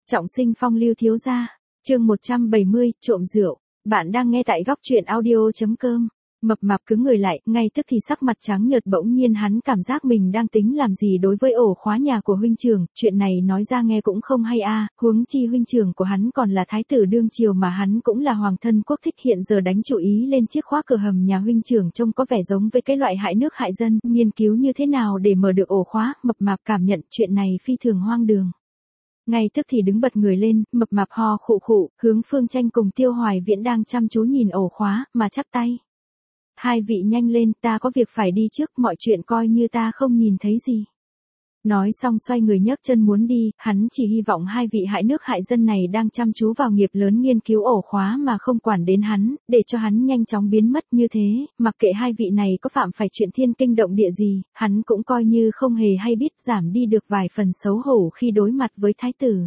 Trọng sinh phong lưu thiếu gia. Chương 170, trộm rượu. Bạn đang nghe tại góc truyện audio.com. Mập mạp cứng người lại, ngay tức thì sắc mặt trắng nhợt, bỗng nhiên hắn cảm giác mình đang tính làm gì đối với ổ khóa nhà của huynh trưởng, chuyện này nói ra nghe cũng không hay a, huống chi huynh trưởng của hắn còn là thái tử đương triều mà hắn cũng là hoàng thân quốc thích, hiện giờ đánh chủ ý lên chiếc khóa cửa hầm nhà huynh trưởng trông có vẻ giống với cái loại hại nước hại dân, nghiên cứu như thế nào để mở được ổ khóa, mập mạp cảm nhận chuyện này phi thường hoang đường. Ngay tức thì đứng bật người lên, mập mạp ho khụ khụ, hướng Phương Tranh cùng Tiêu Hoài Viễn đang chăm chú nhìn ổ khóa, mà chắp tay. Hai vị nhanh lên, ta có việc phải đi trước, mọi chuyện coi như ta không nhìn thấy gì. Nói xong xoay người nhấc chân muốn đi, hắn chỉ hy vọng hai vị hại nước hại dân này đang chăm chú vào nghiệp lớn nghiên cứu ổ khóa mà không quản đến hắn, để cho hắn nhanh chóng biến mất như thế, mặc kệ hai vị này có phạm phải chuyện thiên kinh động địa gì, hắn cũng coi như không hề hay biết, giảm đi được vài phần xấu hổ khi đối mặt với thái tử.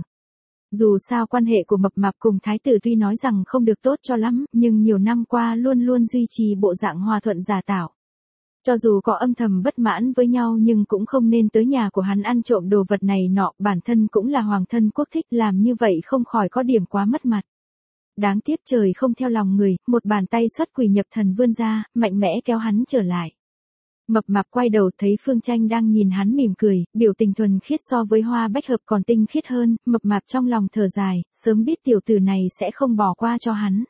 Dù sao quan hệ của mập mạp cùng thái tử tuy nói rằng không được tốt cho lắm, nhưng nhiều năm qua luôn luôn duy trì bộ dạng hòa thuận giả tạo. Cho dù có âm thầm bất mãn với nhau nhưng cũng không nên tới nhà của hắn ăn trộm đồ vật này nọ, bản thân cũng là hoàng thân quốc thích, làm như vậy không khỏi có điểm quá mất mặt. Đáng tiếc trời không theo lòng người, một bàn tay xuất quỷ nhập thần vươn ra, mạnh mẽ kéo hắn trở lại. Mập mạp quay đầu thấy Phương Tranh đang nhìn hắn mỉm cười, biểu tình thuần khiết so với hoa bách hợp còn tinh khiết hơn, mập mạp trong lòng thở dài, sớm biết tiểu tử này sẽ không bỏ qua cho hắn.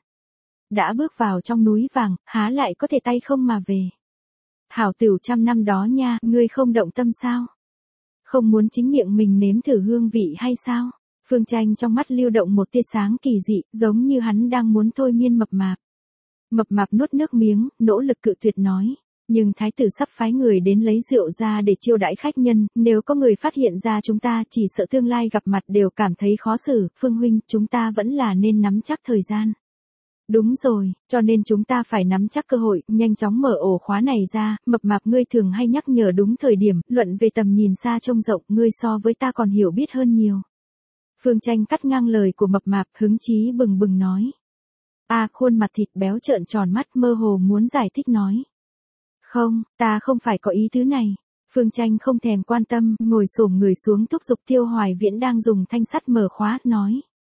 Đã bước vào trong núi vàng, há lại có thể tay không mà về. Hảo tửu trăm năm đó nha, ngươi không động tâm sao? Không muốn chính miệng mình nếm thử hương vị hay sao? Phương Tranh trong mắt lưu động một tia sáng kỳ dị, giống như hắn đang muốn thôi miên mập mạp. Mập mạp nuốt nước miếng, nỗ lực cự tuyệt nói. Nhưng thái tử sắp phái người đến lấy rượu ra để chiêu đãi khách nhân, nếu có người phát hiện ra chúng ta chỉ sợ tương lai gặp mặt đều cảm thấy khó xử, Phương huynh, chúng ta vẫn là nên nắm chắc thời gian. Đúng rồi, cho nên chúng ta phải nắm chắc cơ hội, nhanh chóng mở ổ khóa này ra, mập mạp ngươi thường hay nhắc nhở đúng thời điểm, luận về tầm nhìn xa trông rộng, ngươi so với ta còn hiểu biết hơn nhiều. Phương Tranh cắt ngang lời của mập mạp, hứng chí bừng bừng nói. Khuôn mặt thịt béo trợn tròn mắt, mơ hồ muốn giải thích nói. Không, ta không phải có ý tứ này. Phương Tranh không thèm quan tâm, ngồi xổm người xuống thúc giục Tiêu Hoài Viễn đang dùng thanh sắt mở khóa, nói.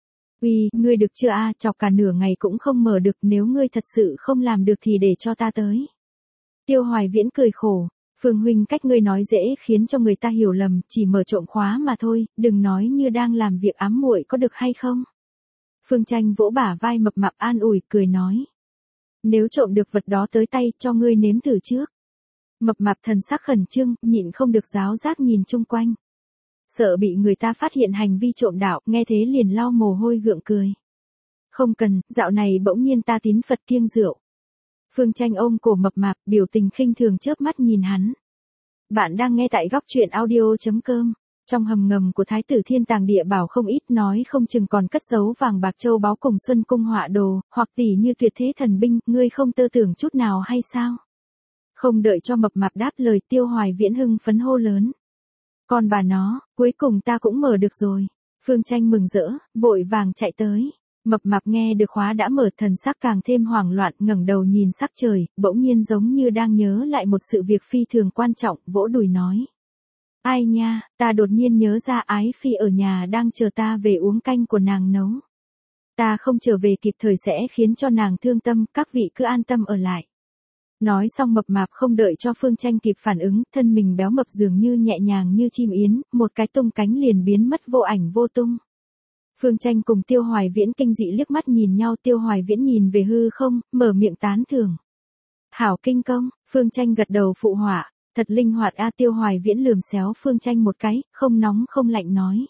Uy, ngươi được chưa chọc cả nửa ngày cũng không mở được, nếu ngươi thật sự không làm được thì để cho ta tới. Tiêu Hoài Viễn cười khổ, Phương huynh, cách ngươi nói dễ khiến cho người ta hiểu lầm, chỉ mở trộm khóa mà thôi, đừng nói như đang làm việc ám muội, có được hay không? Phương Tranh vỗ bả vai mập mạp an ủi, cười nói. Nếu trộm được vật đó tới tay, cho ngươi nếm thử trước. Mập mạp thần sắc khẩn trương, nhịn không được giáo giác nhìn chung quanh. Sợ bị người ta phát hiện hành vi trộm đạo, nghe thế liền lau mồ hôi gượng cười. Không cần, dạo này bỗng nhiên ta tín Phật kiêng rượu. Phương Tranh ôm cổ mập mạp, biểu tình khinh thường chớp mắt nhìn hắn. Bạn đang nghe tại góc truyện audio.com. Trong hầm ngầm của thái tử thiên tàng địa bảo không ít, nói không chừng còn cất giấu vàng bạc châu báu cùng xuân cung họa đồ, hoặc tỷ như tuyệt thế thần binh, ngươi không tơ tưởng chút nào hay sao? Không đợi cho mập mạp đáp lời, Tiêu Hoài Viễn hưng phấn hô lớn. Còn bà nó, cuối cùng ta cũng mở được rồi. Phương Tranh mừng rỡ, vội vàng chạy tới. Mập mạp nghe được khóa đã mở, thần sắc càng thêm hoảng loạn, ngẩng đầu nhìn sắc trời, bỗng nhiên giống như đang nhớ lại một sự việc phi thường quan trọng, vỗ đùi nói. Ai nha, ta đột nhiên nhớ ra Ái Phi ở nhà đang chờ ta về uống canh của nàng nấu. Ta không trở về kịp thời sẽ khiến cho nàng thương tâm, các vị cứ an tâm ở lại. Nói xong mập mạp không đợi cho Phương Tranh kịp phản ứng, thân mình béo mập dường như nhẹ nhàng như chim yến, một cái tung cánh liền biến mất vô ảnh vô tung. Phương Tranh cùng Tiêu Hoài Viễn kinh dị liếc mắt nhìn nhau, Tiêu Hoài Viễn nhìn về hư không, mở miệng tán thưởng. Hảo kinh công, Phương Tranh gật đầu phụ họa. Thật linh hoạt Tiêu Hoài Viễn lườm xéo Phương Tranh một cái, không nóng không lạnh nói.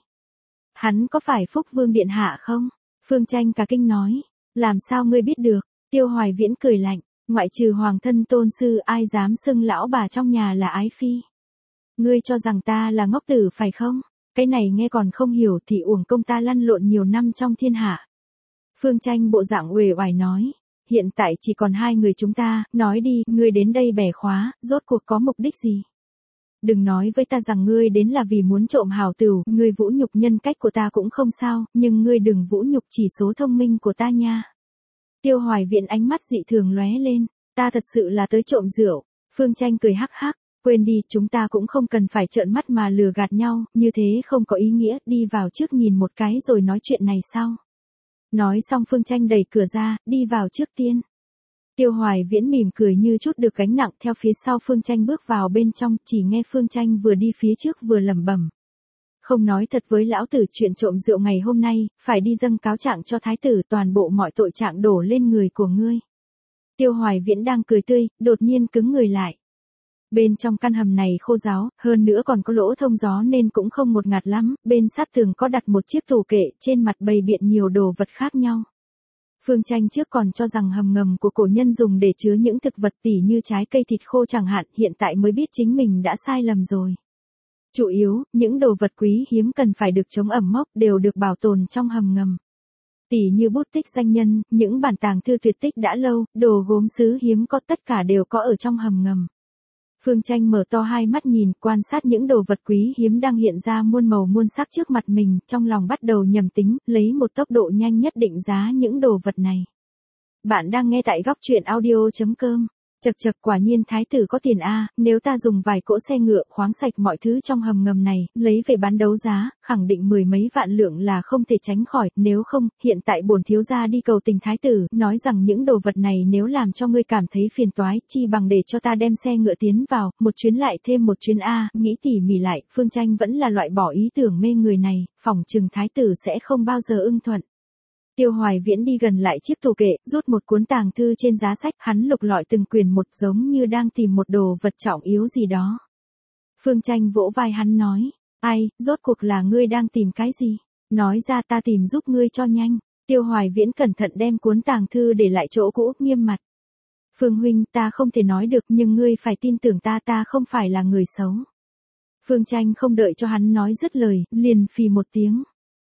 Hắn có phải Phúc Vương Điện Hạ không? Phương Tranh cả kinh nói. Làm sao ngươi biết được? Tiêu Hoài Viễn cười lạnh. Ngoại trừ hoàng thân tôn sư ai dám xưng lão bà trong nhà là Ái Phi. Ngươi cho rằng ta là ngốc tử phải không? Cái này nghe còn không hiểu thì uổng công ta lăn lộn nhiều năm trong thiên hạ. Phương Tranh bộ dạng uể oải nói. Hiện tại chỉ còn hai người chúng ta, nói đi, ngươi đến đây bẻ khóa, rốt cuộc có mục đích gì? Đừng nói với ta rằng ngươi đến là vì muốn trộm hảo tửu, ngươi vũ nhục nhân cách của ta cũng không sao, nhưng ngươi đừng vũ nhục chỉ số thông minh của ta nha. Tiêu Hoài Viễn ánh mắt dị thường lóe lên, ta thật sự là tới trộm rượu. Phương Tranh cười hắc hắc, Quên đi, chúng ta cũng không cần phải trợn mắt mà lừa gạt nhau, như thế không có ý nghĩa, đi vào trước nhìn một cái rồi nói chuyện này sau. Nói xong Phương Tranh đẩy cửa ra, đi vào trước tiên. Tiêu Hoài Viễn mỉm cười như chút được gánh nặng, theo phía sau Phương Tranh bước vào bên trong, chỉ nghe Phương Tranh vừa đi phía trước vừa lẩm bẩm. Không nói thật với lão tử chuyện trộm rượu ngày hôm nay, phải đi dâng cáo trạng cho thái tử, toàn bộ mọi tội trạng đổ lên người của ngươi. Tiêu Hoài Viễn đang cười tươi, đột nhiên cứng người lại. Bên trong căn hầm này khô ráo, hơn nữa còn có lỗ thông gió nên cũng không một ngạt lắm, bên sát tường có đặt một chiếc tủ kệ, trên mặt bày biện nhiều đồ vật khác nhau. Phương Tranh trước còn cho rằng hầm ngầm của cổ nhân dùng để chứa những thực vật tỉ như trái cây thịt khô chẳng hạn, hiện tại mới biết chính mình đã sai lầm rồi. Chủ yếu, những đồ vật quý hiếm cần phải được chống ẩm mốc đều được bảo tồn trong hầm ngầm. Tỉ như bút tích danh nhân, những bản tàng thư tuyệt tích đã lâu, đồ gốm sứ hiếm có tất cả đều có ở trong hầm ngầm. Phương Tranh mở to hai mắt nhìn, quan sát những đồ vật quý hiếm đang hiện ra muôn màu muôn sắc trước mặt mình, trong lòng bắt đầu nhầm tính, lấy một tốc độ nhanh nhất định giá những đồ vật này. Bạn đang nghe tại góc truyện audio.com. Chậc chậc, quả nhiên thái tử có tiền a, nếu ta dùng vài cỗ xe ngựa khoáng sạch mọi thứ trong hầm ngầm này, lấy về bán đấu giá, khẳng định mười mấy vạn lượng là không thể tránh khỏi, nếu không, hiện tại bổn thiếu gia đi cầu tình thái tử, nói rằng những đồ vật này nếu làm cho ngươi cảm thấy phiền toái, chi bằng để cho ta đem xe ngựa tiến vào, một chuyến lại thêm một chuyến a, nghĩ tỉ mỉ lại, Phương Tranh vẫn là loại bỏ ý tưởng mê người này, phỏng chừng thái tử sẽ không bao giờ ưng thuận. Tiêu Hoài Viễn đi gần lại chiếc tủ kệ, rút một cuốn tàng thư trên giá sách, hắn lục lọi từng quyển một giống như đang tìm một đồ vật trọng yếu gì đó. Phương Tranh vỗ vai hắn nói, ai, rốt cuộc là ngươi đang tìm cái gì? Nói ra ta tìm giúp ngươi cho nhanh. Tiêu Hoài Viễn cẩn thận đem cuốn tàng thư để lại chỗ cũ, nghiêm mặt. Phương huynh, ta không thể nói được nhưng ngươi phải tin tưởng ta, ta không phải là người xấu. Phương Tranh không đợi cho hắn nói dứt lời, liền phì một tiếng.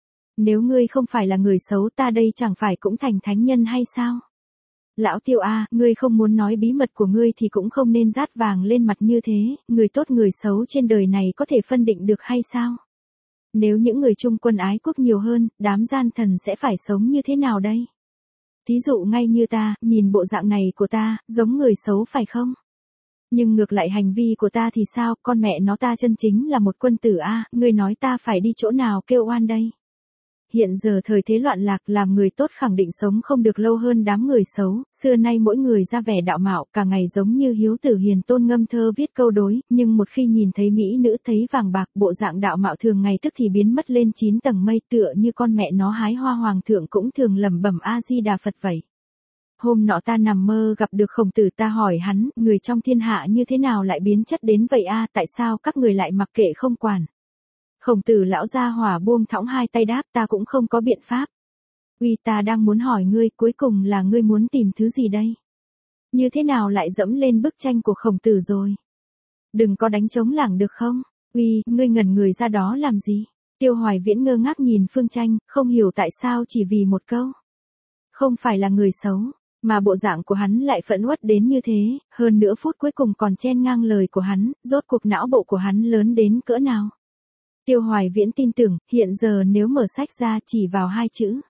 Nếu ngươi không phải là người xấu, ta đây chẳng phải cũng thành thánh nhân hay sao? Lão Tiêu a, ngươi không muốn nói bí mật của ngươi thì cũng không nên rát vàng lên mặt như thế, người tốt người xấu trên đời này có thể phân định được hay sao? Nếu những người chung quân ái quốc nhiều hơn, đám gian thần sẽ phải sống như thế nào đây? Thí dụ ngay như ta, nhìn bộ dạng này của ta, giống người xấu phải không? Nhưng ngược lại hành vi của ta thì sao, con mẹ nó ta chân chính là một quân tử a, ngươi nói ta phải đi chỗ nào kêu oan đây? Hiện giờ thời thế loạn lạc, làm người tốt khẳng định sống không được lâu hơn đám người xấu, xưa nay mỗi người ra vẻ đạo mạo, cả ngày giống như hiếu tử hiền tôn ngâm thơ viết câu đối, nhưng một khi nhìn thấy mỹ nữ thấy vàng bạc, bộ dạng đạo mạo thường ngày tức thì biến mất lên 9 tầng mây, tựa như con mẹ nó hái hoa hoàng thượng cũng thường lẩm bẩm A Di Đà Phật vậy. Hôm nọ ta nằm mơ gặp được Khổng Tử, ta hỏi hắn, người trong thiên hạ như thế nào lại biến chất đến vậy a, tại sao các người lại mặc kệ không quản? Khổng Tử lão gia hỏa buông thõng hai tay đáp, ta cũng không có biện pháp. Uy, ta đang muốn hỏi ngươi, cuối cùng là ngươi muốn tìm thứ gì đây? Như thế nào lại dẫm lên bức tranh của Khổng Tử rồi? Đừng có đánh trống lảng được không? Uy, ngươi ngẩn người ra đó làm gì? Tiêu Hoài Viễn ngơ ngác nhìn Phương Tranh, không hiểu tại sao chỉ vì một câu. Không phải là người xấu, mà bộ dạng của hắn lại phẫn uất đến như thế, hơn nữa phút cuối cùng còn chen ngang lời của hắn, rốt cuộc não bộ của hắn lớn đến cỡ nào? Tiêu Hoài Viễn tin tưởng, hiện giờ nếu mở sách ra chỉ vào hai chữ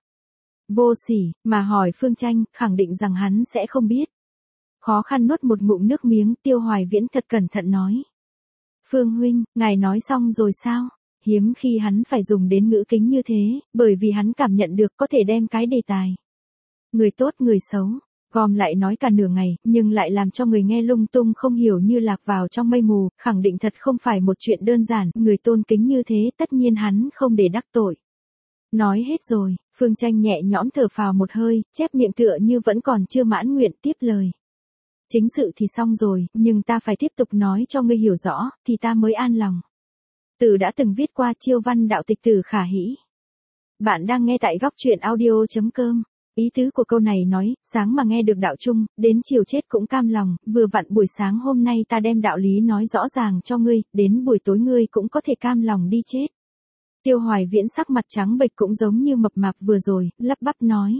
vô sỉ, mà hỏi Phương Tranh, khẳng định rằng hắn sẽ không biết. Khó khăn nuốt một ngụm nước miếng, Tiêu Hoài Viễn thật cẩn thận nói. Phương huynh, ngài nói xong rồi sao? Hiếm khi hắn phải dùng đến ngữ kính như thế, bởi vì hắn cảm nhận được có thể đem cái đề tài. Người tốt người xấu, gom lại nói cả nửa ngày, nhưng lại làm cho người nghe lung tung không hiểu như lạc vào trong mây mù, khẳng định thật không phải một chuyện đơn giản, người tôn kính như thế tất nhiên hắn không để đắc tội. Nói hết rồi, Phương Tranh nhẹ nhõm thở phào một hơi, chép miệng tựa như vẫn còn chưa mãn nguyện tiếp lời. Chính sự thì xong rồi, nhưng ta phải tiếp tục nói cho ngươi hiểu rõ, thì ta mới an lòng. Tử đã từng viết qua chiêu văn đạo tịch Tử Khả Hĩ. Bạn đang nghe tại góc truyện audio.com. Ý tứ của câu này nói, sáng mà nghe được đạo chung, đến chiều chết cũng cam lòng, vừa vặn buổi sáng hôm nay ta đem đạo lý nói rõ ràng cho ngươi, đến buổi tối ngươi cũng có thể cam lòng đi chết. Tiêu Hoài Viễn sắc mặt trắng bệch cũng giống như mập mạp vừa rồi, lắp bắp nói.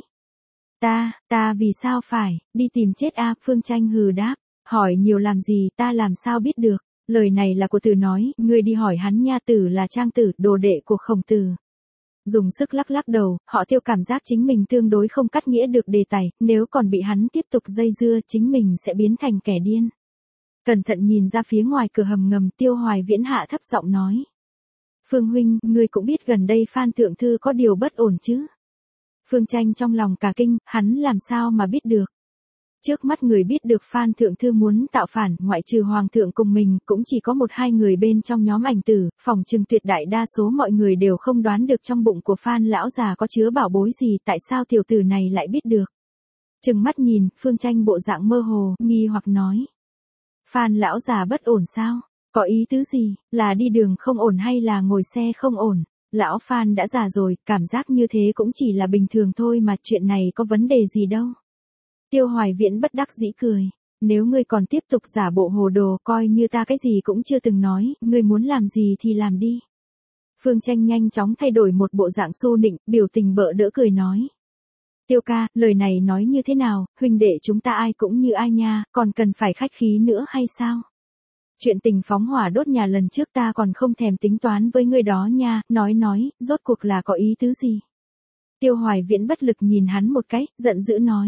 Ta vì sao phải, đi tìm chết a? Phương Tranh hừ đáp, hỏi nhiều làm gì, ta làm sao biết được, lời này là của Tử nói, ngươi đi hỏi hắn nha. Tử là Trang Tử, đồ đệ của Khổng Tử. Dùng sức lắc lắc đầu, họ Tiêu cảm giác chính mình tương đối không cắt nghĩa được đề tài, nếu còn bị hắn tiếp tục dây dưa chính mình sẽ biến thành kẻ điên. Cẩn thận nhìn ra phía ngoài cửa hầm ngầm, Tiêu Hoài Viễn hạ thấp giọng nói. Phương huynh, ngươi cũng biết gần đây Phan thượng thư có điều bất ổn chứ? Phương Tranh trong lòng cả kinh, hắn làm sao mà biết được? Trước mắt người biết được Phan thượng thư muốn tạo phản, ngoại trừ hoàng thượng cùng mình, cũng chỉ có 1-2 người bên trong nhóm ảnh tử, phòng trừng tuyệt đại đa số mọi người đều không đoán được trong bụng của Phan lão già có chứa bảo bối gì, tại sao tiểu tử này lại biết được. Trừng mắt nhìn, Phương Tranh bộ dạng mơ hồ, nghi hoặc nói. Phan lão già bất ổn sao? Có ý tứ gì, là đi đường không ổn hay là ngồi xe không ổn? Lão Phan đã già rồi, cảm giác như thế cũng chỉ là bình thường thôi mà, chuyện này có vấn đề gì đâu. Tiêu Hoài Viễn bất đắc dĩ cười. Nếu ngươi còn tiếp tục giả bộ hồ đồ, coi như ta cái gì cũng chưa từng nói, ngươi muốn làm gì thì làm đi. Phương Tranh nhanh chóng thay đổi một bộ dạng xô nịnh, biểu tình bợ đỡ cười nói. Tiêu ca, lời này nói như thế nào, huynh đệ chúng ta ai cũng như ai nha, còn cần phải khách khí nữa hay sao? Chuyện tình phóng hỏa đốt nhà lần trước ta còn không thèm tính toán với ngươi đó nha, nói, rốt cuộc là có ý tứ gì? Tiêu Hoài Viễn bất lực nhìn hắn một cái, giận dữ nói.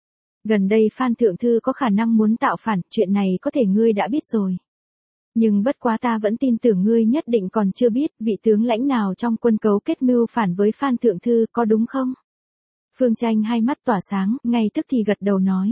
Gần đây Phan thượng thư có khả năng muốn tạo phản, chuyện này có thể ngươi đã biết rồi. Nhưng bất quá ta vẫn tin tưởng ngươi nhất định còn chưa biết vị tướng lãnh nào trong quân cấu kết mưu phản với Phan thượng thư, có đúng không? Phương Tranh hai mắt tỏa sáng, ngay tức thì gật đầu nói.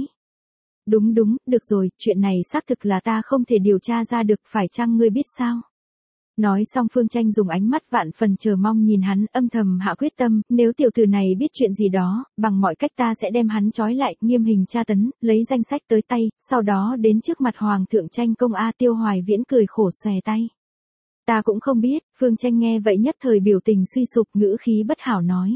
Đúng, được rồi, chuyện này xác thực là ta không thể điều tra ra được, phải chăng ngươi biết sao? Nói xong Phương Tranh dùng ánh mắt vạn phần chờ mong nhìn hắn, âm thầm hạ quyết tâm, nếu tiểu tử này biết chuyện gì đó, bằng mọi cách ta sẽ đem hắn trói lại, nghiêm hình tra tấn, lấy danh sách tới tay, sau đó đến trước mặt Hoàng thượng tranh công. Tiêu Hoài Viễn cười khổ xòe tay. Ta cũng không biết. Phương Tranh nghe vậy nhất thời biểu tình suy sụp, ngữ khí bất hảo nói.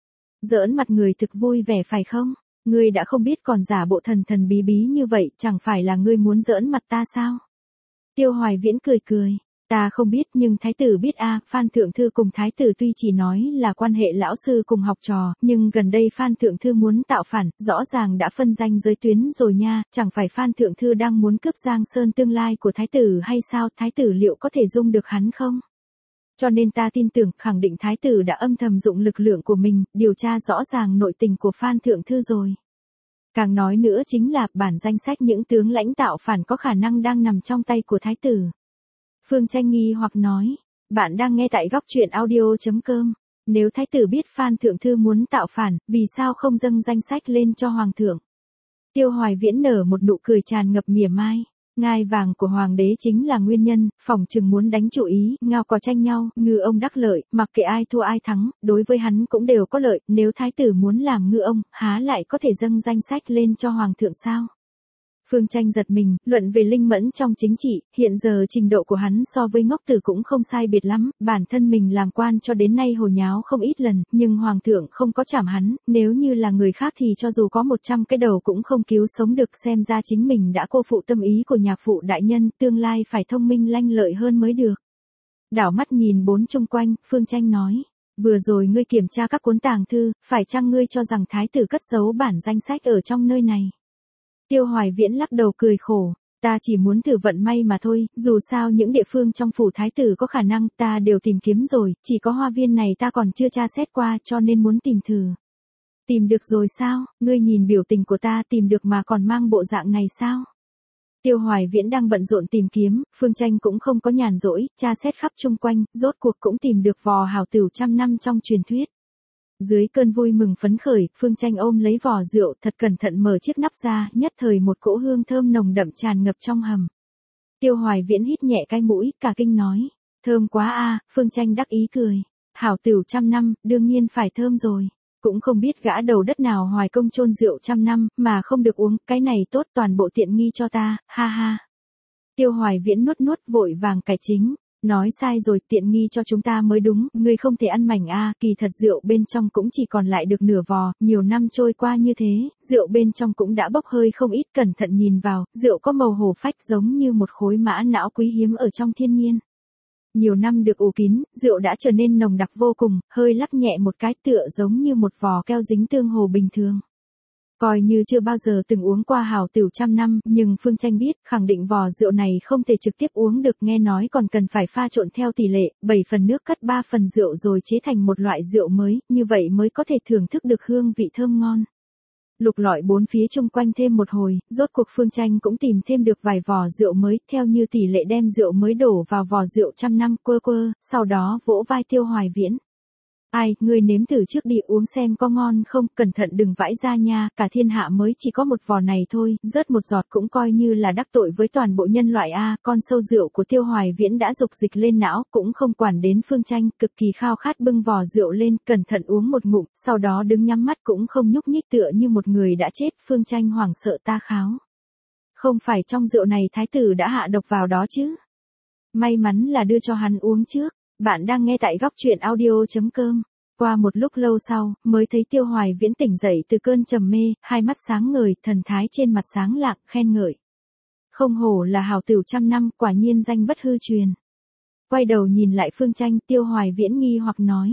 Giỡn mặt người thực vui vẻ phải không? Ngươi đã không biết còn giả bộ thần bí bí như vậy, chẳng phải là ngươi muốn giỡn mặt ta sao? Tiêu Hoài Viễn cười. Ta không biết nhưng thái tử biết Phan thượng thư cùng thái tử tuy chỉ nói là quan hệ lão sư cùng học trò, nhưng gần đây Phan thượng thư muốn tạo phản, rõ ràng đã phân ranh giới tuyến rồi nha, chẳng phải Phan thượng thư đang muốn cướp Giang Sơn tương lai của thái tử hay sao, thái tử liệu có thể dung được hắn không? Cho nên ta tin tưởng, khẳng định thái tử đã âm thầm dụng lực lượng của mình, điều tra rõ ràng nội tình của Phan thượng thư rồi. Càng nói nữa chính là, bản danh sách những tướng lãnh tạo phản có khả năng đang nằm trong tay của thái tử. Phương Tranh nghi hoặc nói, bạn đang nghe tại góc truyện audio.com. Nếu thái tử biết Phan thượng thư muốn tạo phản, vì sao không dâng danh sách lên cho hoàng thượng? Tiêu Hoài Viễn nở một nụ cười tràn ngập mỉa mai. Ngai vàng của hoàng đế chính là nguyên nhân, phỏng chừng muốn đánh chủ ý, ngao cò tranh nhau, ngư ông đắc lợi, mặc kệ ai thua ai thắng, đối với hắn cũng đều có lợi, nếu thái tử muốn làm ngư ông, há lại có thể dâng danh sách lên cho hoàng thượng sao? Phương Tranh giật mình, luận về linh mẫn trong chính trị, hiện giờ trình độ của hắn so với ngốc tử cũng không sai biệt lắm, bản thân mình làm quan cho đến nay hồ nháo không ít lần, nhưng hoàng thượng không có trảm hắn, nếu như là người khác thì cho dù có 100 cái đầu cũng không cứu sống được, xem ra chính mình đã cô phụ tâm ý của nhạc phụ đại nhân, tương lai phải thông minh lanh lợi hơn mới được. Đảo mắt nhìn bốn chung quanh, Phương Tranh nói, vừa rồi ngươi kiểm tra các cuốn tàng thư, phải chăng ngươi cho rằng thái tử cất giấu bản danh sách ở trong nơi này? Tiêu Hoài Viễn lắc đầu cười khổ, ta chỉ muốn thử vận may mà thôi, dù sao những địa phương trong phủ thái tử có khả năng ta đều tìm kiếm rồi, chỉ có hoa viên này ta còn chưa tra xét qua cho nên muốn tìm thử. Tìm được rồi sao, ngươi nhìn biểu tình của ta, tìm được mà còn mang bộ dạng này sao? Tiêu Hoài Viễn đang bận rộn tìm kiếm, Phương Tranh cũng không có nhàn rỗi, tra xét khắp chung quanh, rốt cuộc cũng tìm được vò hảo tửu trăm năm trong truyền thuyết. Dưới cơn vui mừng phấn khởi, Phương Tranh ôm lấy vò rượu, thật cẩn thận mở chiếc nắp ra, nhất thời một cỗ hương thơm nồng đậm tràn ngập trong hầm. Tiêu Hoài Viễn hít nhẹ cái mũi, cả kinh nói, thơm quá Phương Tranh đắc ý cười, hảo tửu trăm năm, đương nhiên phải thơm rồi, cũng không biết gã đầu đất nào hoài công chôn rượu trăm năm, mà không được uống, cái này tốt, toàn bộ tiện nghi cho ta, ha ha. Tiêu Hoài Viễn nuốt vội vàng cải chính. Nói sai rồi, tiện nghi cho chúng ta mới đúng, ngươi không thể ăn mảnh kỳ thật rượu bên trong cũng chỉ còn lại được nửa vò, nhiều năm trôi qua như thế, rượu bên trong cũng đã bốc hơi không ít, cẩn thận nhìn vào, rượu có màu hổ phách giống như một khối mã não quý hiếm ở trong thiên nhiên. Nhiều năm được ủ kín, rượu đã trở nên nồng đặc vô cùng, hơi lắc nhẹ một cái tựa giống như một vò keo dính tương hồ bình thường. Coi như chưa bao giờ từng uống qua hảo tửu trăm năm, nhưng Phương Tranh biết, khẳng định vò rượu này không thể trực tiếp uống được, nghe nói còn cần phải pha trộn theo tỷ lệ, 7 phần nước cắt 3 phần rượu rồi chế thành một loại rượu mới, như vậy mới có thể thưởng thức được hương vị thơm ngon. lục lọi bốn phía chung quanh thêm một hồi, rốt cuộc Phương Tranh cũng tìm thêm được vài vò rượu mới, theo như tỷ lệ đem rượu mới đổ vào vò rượu trăm năm, sau đó vỗ vai Tiêu Hoài Viễn. Ai, ngươi nếm thử trước đi, uống xem có ngon không, cẩn thận đừng vãi ra nha, cả thiên hạ mới chỉ có một vò này thôi, rớt một giọt cũng coi như là đắc tội với toàn bộ nhân loại a. Con sâu rượu của Tiêu Hoài Viễn đã dục dịch lên não, cũng không quản đến Phương Tranh, cực kỳ khao khát bưng vò rượu lên, cẩn thận uống một ngụm, sau đó đứng nhắm mắt cũng không nhúc nhích tựa như một người đã chết. Phương Tranh hoảng sợ ta kháo. Không phải trong rượu này thái tử đã hạ độc vào đó chứ? May mắn là đưa cho hắn uống trước. Bạn đang nghe tại góc truyện audio.com. Qua một lúc lâu sau, mới thấy Tiêu Hoài Viễn tỉnh dậy từ cơn trầm mê, hai mắt sáng ngời, thần thái trên mặt sáng lạng, khen ngợi. Không hổ là hảo tửu trăm năm, quả nhiên danh bất hư truyền. Quay đầu nhìn lại Phương Tranh, Tiêu Hoài Viễn nghi hoặc nói.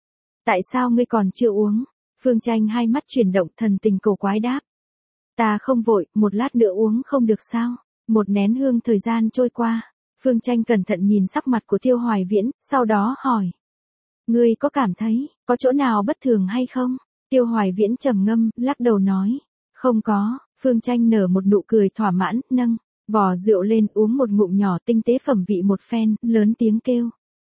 Tại sao ngươi còn chưa uống? Phương Tranh hai mắt chuyển động, thần tình cổ quái đáp. Ta không vội, một lát nữa uống không được sao? Một nén hương thời gian trôi qua. Phương Tranh cẩn thận nhìn sắc mặt của Tiêu Hoài Viễn, sau đó hỏi. Ngươi có cảm thấy, có chỗ nào bất thường hay không? Tiêu Hoài Viễn trầm ngâm, lắc đầu nói. Không có. Phương Tranh nở một nụ cười thỏa mãn, nâng vò rượu lên uống một ngụm nhỏ, tinh tế phẩm vị một phen, lớn tiếng kêu.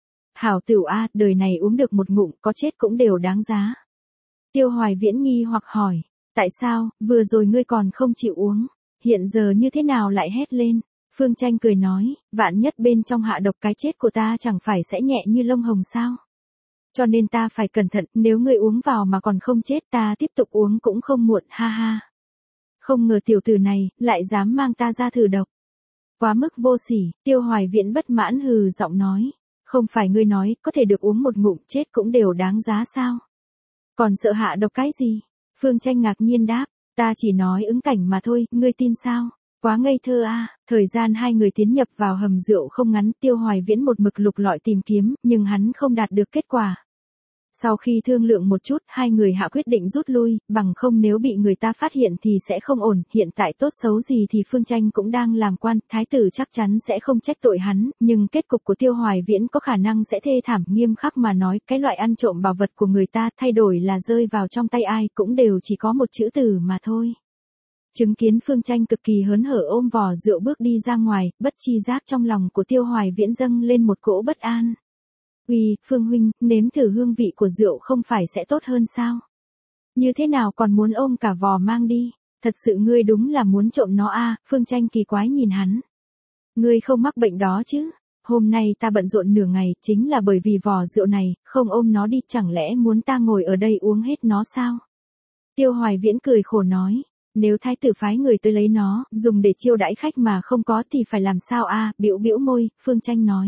Hảo tửu a, đời này uống được một ngụm, có chết cũng đều đáng giá. Tiêu Hoài Viễn nghi hoặc hỏi. Tại sao, vừa rồi ngươi còn không chịu uống, hiện giờ như thế nào lại hét lên? Phương Tranh cười nói, vạn nhất bên trong hạ độc cái chết của ta chẳng phải sẽ nhẹ như lông hồng sao? Cho nên ta phải cẩn thận, nếu ngươi uống vào mà còn không chết ta tiếp tục uống cũng không muộn, ha ha. Không ngờ tiểu tử này, lại dám mang ta ra thử độc. Quá mức vô sỉ. Tiêu Hoài Viễn bất mãn hừ giọng nói. Không phải ngươi nói, có thể được uống một ngụm chết cũng đều đáng giá sao? Còn sợ hạ độc cái gì? Phương Tranh ngạc nhiên đáp, ta chỉ nói ứng cảnh mà thôi, ngươi tin sao? Quá ngây thơ a. Thời gian hai người tiến nhập vào hầm rượu không ngắn, Tiêu Hoài Viễn một mực lục lọi tìm kiếm, nhưng hắn không đạt được kết quả. Sau khi thương lượng một chút, hai người hạ quyết định rút lui, bằng không nếu bị người ta phát hiện thì sẽ không ổn, hiện tại tốt xấu gì thì Phương Tranh cũng đang làm quan, thái tử chắc chắn sẽ không trách tội hắn, nhưng kết cục của Tiêu Hoài Viễn có khả năng sẽ thê thảm. Nghiêm khắc mà nói, cái loại ăn trộm bảo vật của người ta, thay đổi là rơi vào trong tay ai, cũng đều chỉ có một chữ tử mà thôi. Chứng kiến Phương Tranh cực kỳ hớn hở ôm vò rượu bước đi ra ngoài, bất chi giác trong lòng của Tiêu Hoài Viễn dâng lên một cỗ bất an. Uy, Phương huynh, nếm thử hương vị của rượu không phải sẽ tốt hơn sao? Như thế nào còn muốn ôm cả vò mang đi? Thật sự ngươi đúng là muốn trộm nó a. Phương Tranh kỳ quái nhìn hắn. Ngươi không mắc bệnh đó chứ? Hôm nay ta bận rộn nửa ngày, chính là bởi vì vò rượu này, không ôm nó đi, chẳng lẽ muốn ta ngồi ở đây uống hết nó sao? Tiêu Hoài Viễn cười khổ nói. Nếu thái tử phái người tới lấy nó, dùng để chiêu đãi khách mà không có thì phải làm sao a? Bĩu bĩu môi, Phương Tranh nói.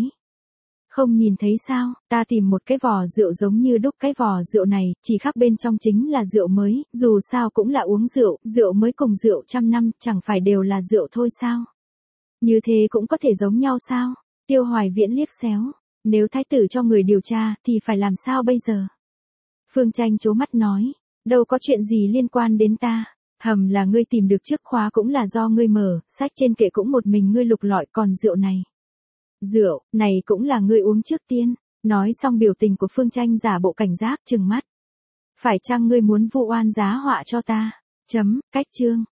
Không nhìn thấy sao, ta tìm một cái vò rượu giống như đúc cái vò rượu này, chỉ khác bên trong chính là rượu mới, dù sao cũng là uống rượu, rượu mới cùng rượu trăm năm, chẳng phải đều là rượu thôi sao? Như thế cũng có thể giống nhau sao? Tiêu Hoài Viễn liếc xéo, nếu thái tử cho người điều tra, thì phải làm sao bây giờ? Phương Tranh trố mắt nói, đâu có chuyện gì liên quan đến ta. Hầm là ngươi tìm được chiếc khóa cũng là do ngươi mở, sách trên kệ cũng một mình ngươi lục lọi, còn rượu này. Rượu, này cũng là ngươi uống trước tiên. Nói xong biểu tình của Phương Tranh giả bộ cảnh giác, trừng mắt. Phải chăng ngươi muốn vu oan giá họa cho ta? Cách chương.